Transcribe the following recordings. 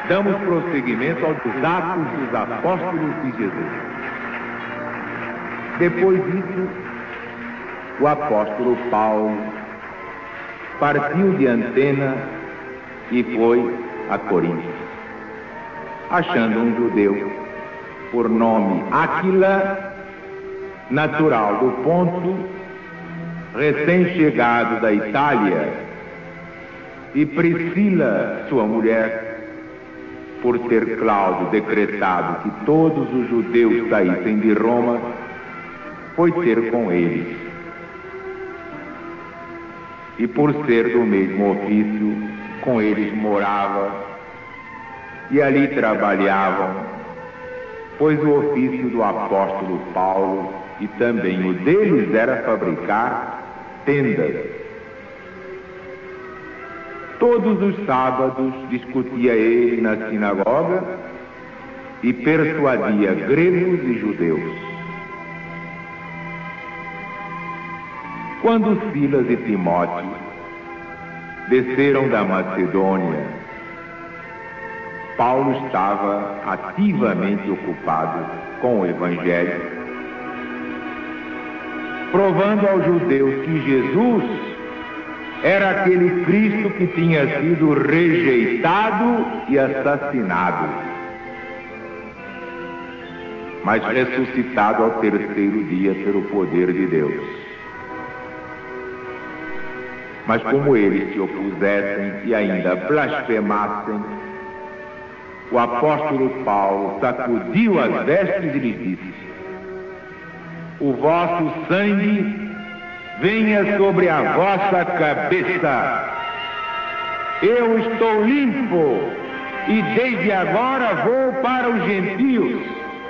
damos prosseguimento aos Atos dos Apóstolos de Jesus. Depois disso, o apóstolo Paulo partiu de Antena e foi a Corinto, achando um judeu por nome Áquila, natural do Ponto, recém-chegado da Itália, e Priscila, sua mulher, por ter Cláudio decretado que todos os judeus saíssem de Roma, foi ter com eles. E por ser do mesmo ofício, com eles morava e ali trabalhavam, pois o ofício do apóstolo Paulo e também o deles era fabricar tendas. Todos os sábados discutia ele na sinagoga e persuadia gregos e judeus. Quando Silas e Timóteo desceram da Macedônia, Paulo estava ativamente ocupado com o Evangelho, provando aos judeus que Jesus era aquele Cristo que tinha sido rejeitado e assassinado, mas ressuscitado ao terceiro dia pelo poder de Deus. Mas como eles se opusessem e ainda blasfemassem, o apóstolo Paulo sacudiu as vestes e lhes disse: o vosso sangue venha sobre a vossa cabeça. Eu estou limpo e desde agora vou para os gentios.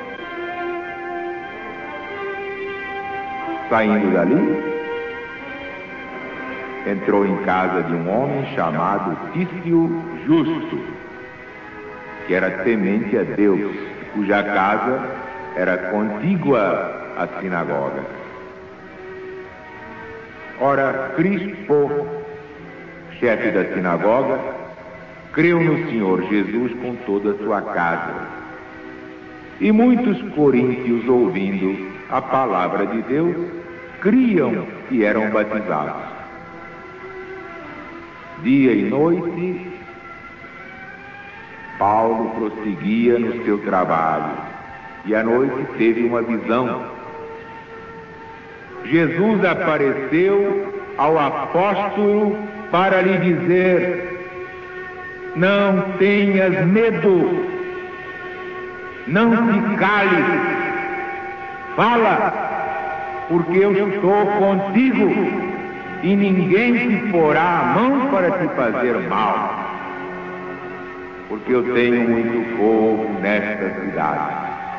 Saindo dali, entrou em casa de um homem chamado Tício Justo, que era temente a Deus, cuja casa era contígua à sinagoga. Ora, Crispo, chefe da sinagoga, creu no Senhor Jesus com toda a sua casa. E muitos coríntios, ouvindo a palavra de Deus, criam e eram batizados. Dia e noite, Paulo prosseguia no seu trabalho, e à noite teve uma visão. Jesus apareceu ao apóstolo para lhe dizer: não tenhas medo, não te cales, fala, porque eu estou contigo. E ninguém te porá a mão para te fazer mal, porque eu tenho muito povo nesta cidade.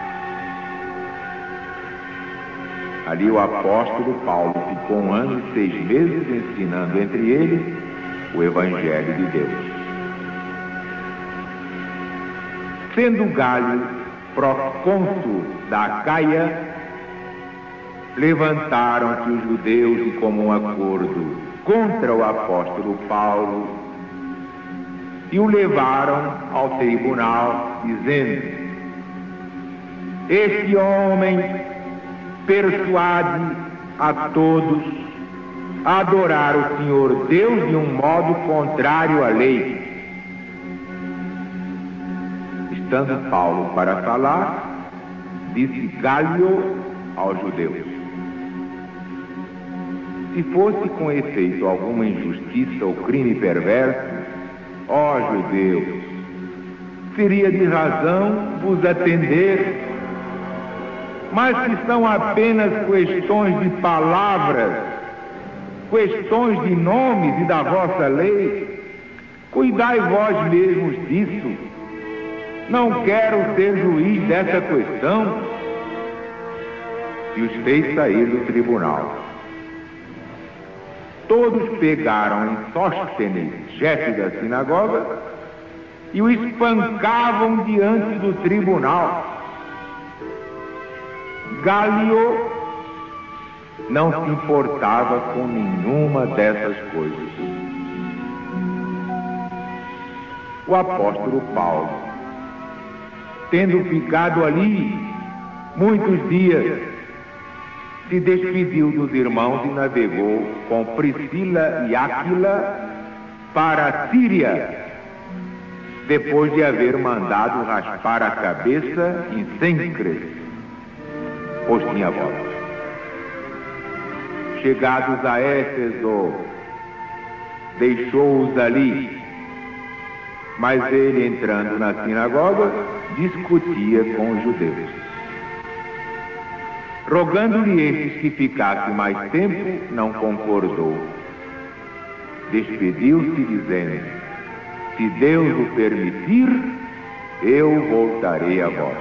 Ali o apóstolo Paulo ficou 1 ano e 6 meses ensinando entre eles o Evangelho de Deus. Sendo Galho procônsul da Acaia, levantaram-se os judeus de comum acordo contra o apóstolo Paulo e o levaram ao tribunal, dizendo: este homem persuade a todos a adorar o Senhor Deus de um modo contrário à lei. Estando Paulo para falar, disse Galho aos judeus: se fosse com efeito alguma injustiça ou crime perverso, ó judeus, seria de razão vos atender. Mas se são apenas questões de palavras, questões de nomes e da vossa lei, cuidai vós mesmos disso. Não quero ser juiz dessa questão. E os fez sair do tribunal. Todos pegaram em Sóstenes, chefe da sinagoga, e o espancavam diante do tribunal. Galio não se importava com nenhuma dessas coisas. O apóstolo Paulo tendo ficado ali muitos dias, se despediu dos irmãos e navegou com Priscila e Áquila para a Síria, depois de haver mandado raspar a cabeça em Cencres, pois tinha voto. Chegados a Éfeso, deixou-os ali, mas ele, entrando na sinagoga, discutia com os judeus. Rogando-lhe estes que ficasse mais tempo, não concordou. Despediu-se, dizendo: se Deus o permitir, eu voltarei a vós.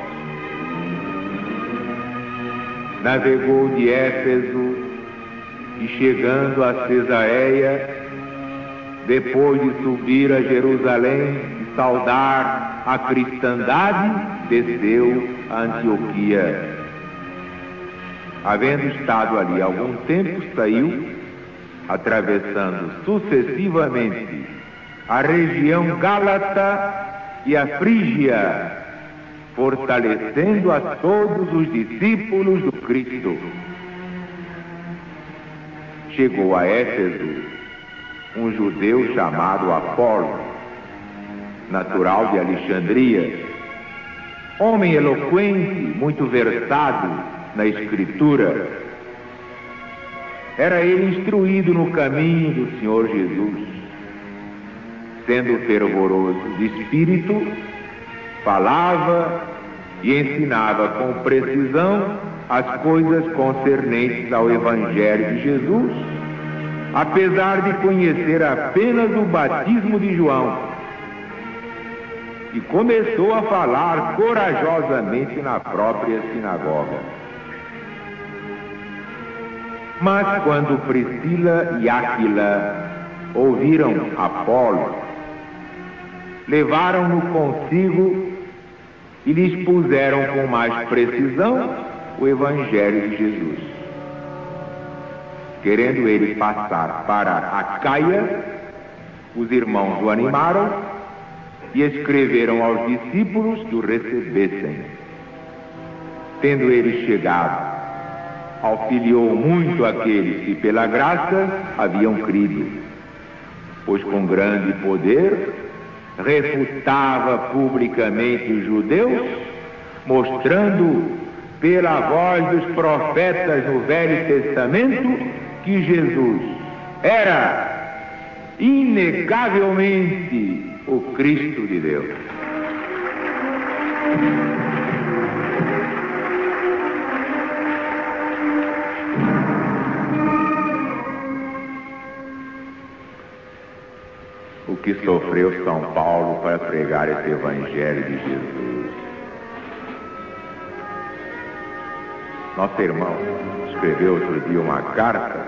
Navegou de Éfeso e, chegando a Cesareia, depois de subir a Jerusalém e saudar a cristandade, desceu a Antioquia. Havendo estado ali algum tempo, saiu, atravessando sucessivamente a região Gálata e a Frígia, fortalecendo a todos os discípulos do Cristo. Chegou a Éfeso um judeu chamado Apolo, natural de Alexandria, homem eloquente, muito versado na Escritura. Era ele instruído no caminho do Senhor Jesus. Sendo fervoroso de espírito, falava e ensinava com precisão as coisas concernentes ao Evangelho de Jesus, apesar de conhecer apenas o batismo de João, e começou a falar corajosamente na própria sinagoga. Mas quando Priscila e Áquila ouviram Apolo, levaram-no consigo e lhes puseram com mais precisão o Evangelho de Jesus. Querendo ele passar para Acaia, os irmãos o animaram e escreveram aos discípulos que o recebessem. Tendo ele chegado, auxiliou muito aqueles que pela graça haviam crido, pois com grande poder refutava publicamente os judeus, mostrando pela voz dos profetas no Velho Testamento que Jesus era inegavelmente o Cristo de Deus. O que sofreu São Paulo para pregar esse Evangelho de Jesus. Nosso irmão escreveu outro dia uma carta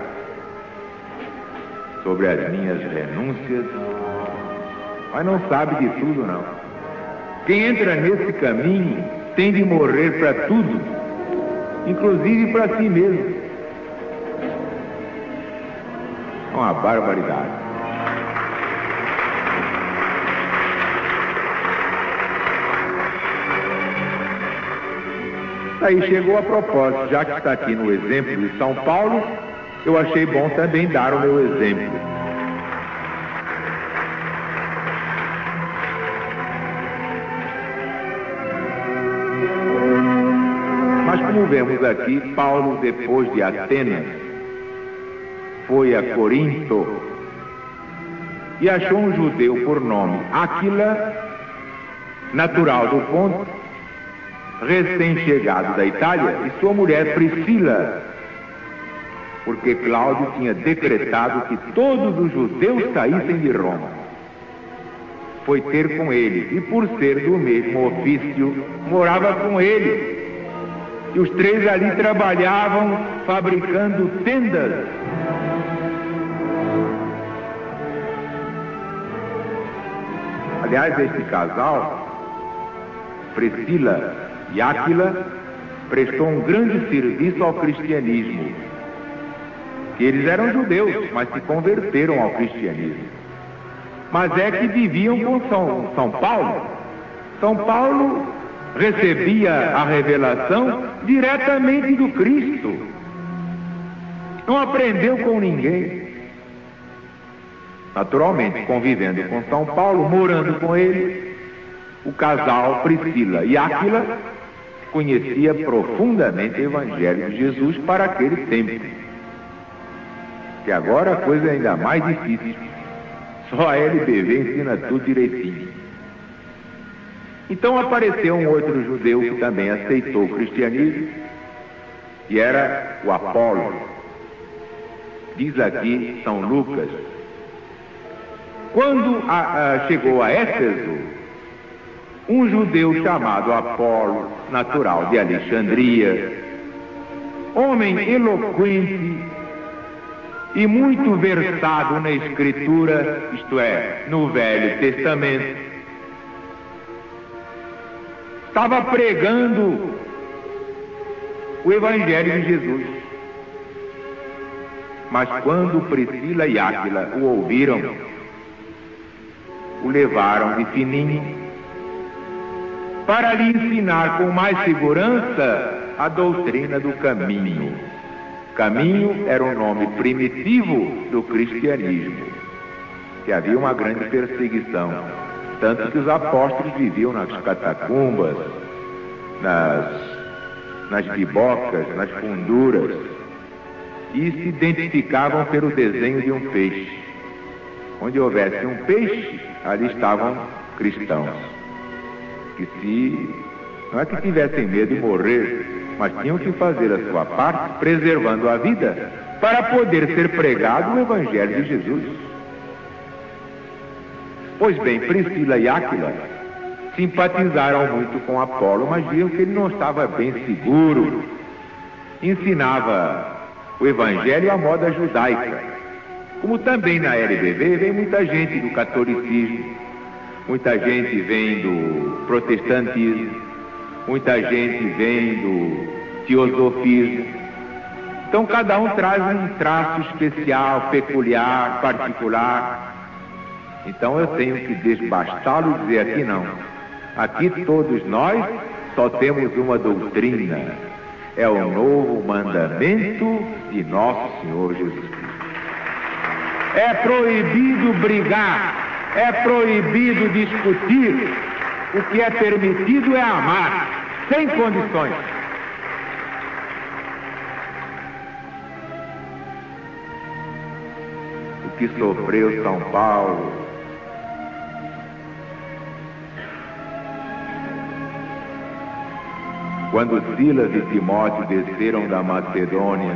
sobre as minhas renúncias, mas não sabe de tudo, não. Quem entra nesse caminho tem de morrer para tudo, inclusive para si mesmo. É uma barbaridade. Aí chegou a propósito, já que está aqui no exemplo de São Paulo, eu achei bom também dar o meu exemplo. Mas como vemos aqui, Paulo, depois de Atenas, foi a Corinto e achou um judeu por nome Áquila, natural do Ponto, recém-chegado da Itália, e sua mulher Priscila, porque Cláudio tinha decretado que todos os judeus saíssem de Roma. Foi ter com ele, e por ser do mesmo ofício, morava com ele. E os três ali trabalhavam fabricando tendas. Aliás, este casal, Priscila e Áquila, prestou um grande serviço ao cristianismo. Eles eram judeus, mas se converteram ao cristianismo. Mas é que viviam com São Paulo. São Paulo recebia a revelação diretamente do Cristo. Não aprendeu com ninguém. Naturalmente, convivendo com São Paulo, morando com ele, o casal Priscila e Áquila conhecia profundamente o Evangelho de Jesus para aquele tempo. Que agora a coisa é ainda mais difícil. Só a LBV ensina tudo direitinho. Então apareceu um outro judeu que também aceitou o cristianismo, e era o Apolo. Diz aqui São Lucas: quando chegou a Éfeso, um judeu chamado Apolo, natural de Alexandria, homem eloquente e muito versado na Escritura, isto é, no Velho Testamento, estava pregando o Evangelho de Jesus. Mas quando Priscila e Áquila o ouviram, o levaram de fininho para lhe ensinar com mais segurança a doutrina do caminho. Caminho era um nome primitivo do cristianismo, que havia uma grande perseguição, tanto que os apóstolos viviam nas catacumbas, nas bibocas, nas funduras, e se identificavam pelo desenho de um peixe. Onde houvesse um peixe, ali estavam cristãos, que não é que tivessem medo de morrer, mas tinham que fazer a sua parte, preservando a vida, para poder ser pregado o Evangelho de Jesus. Pois bem, Priscila e Áquila simpatizaram muito com Apolo, mas viram que ele não estava bem seguro. Ensinava o Evangelho à moda judaica. Como também na LBV vem muita gente do catolicismo, muita gente vem do protestantismo, muita gente vem do teosofismo. Então cada um traz um traço especial, peculiar, particular. Então eu tenho que desbastá-lo e dizer aqui não. Aqui todos nós só temos uma doutrina. É o novo mandamento de nosso Senhor Jesus Cristo. É proibido brigar, é proibido discutir. O que é permitido é amar, sem condições. O que sofreu São Paulo, quando Silas e Timóteo desceram da Macedônia,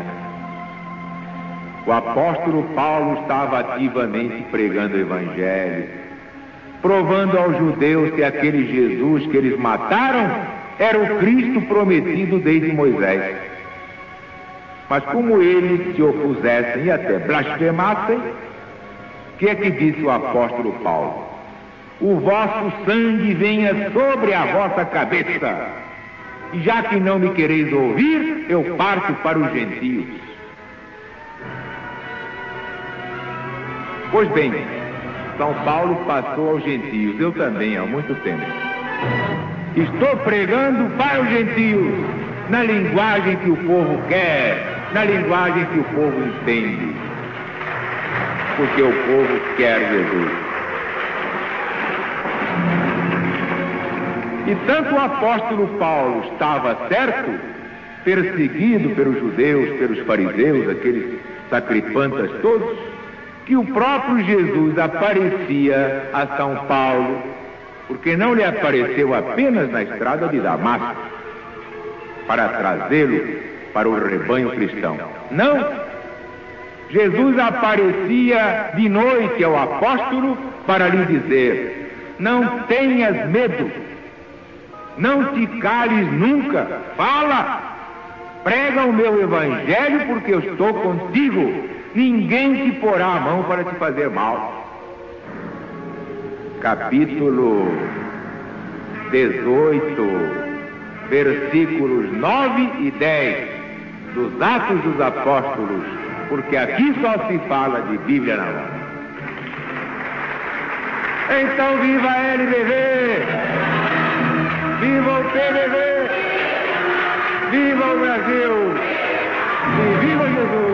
o apóstolo Paulo estava ativamente pregando o Evangelho, provando aos judeus que aquele Jesus que eles mataram era o Cristo prometido desde Moisés. Mas como eles se opusessem e até blasfemassem, o que é que disse o apóstolo Paulo? O vosso sangue venha sobre a vossa cabeça, e já que não me quereis ouvir, eu parto para os gentios. Pois bem, São Paulo passou aos gentios, eu também há muito tempo. Estou pregando para os gentios, na linguagem que o povo quer, na linguagem que o povo entende, porque o povo quer Jesus. E tanto o apóstolo Paulo estava certo, perseguido pelos judeus, pelos fariseus, aqueles sacripantas todos, que o próprio Jesus aparecia a São Paulo, porque não lhe apareceu apenas na estrada de Damasco, para trazê-lo para o rebanho cristão. Não! Jesus aparecia de noite ao apóstolo para lhe dizer: não tenhas medo, não te cales nunca, fala, prega o meu evangelho, porque eu estou contigo. Ninguém te porá a mão para te fazer mal. Capítulo 18, versículos 9 e 10 dos Atos dos Apóstolos, porque aqui só se fala de Bíblia na mão. Então viva a LBV! Viva o PDB! Viva o Brasil! E viva Jesus!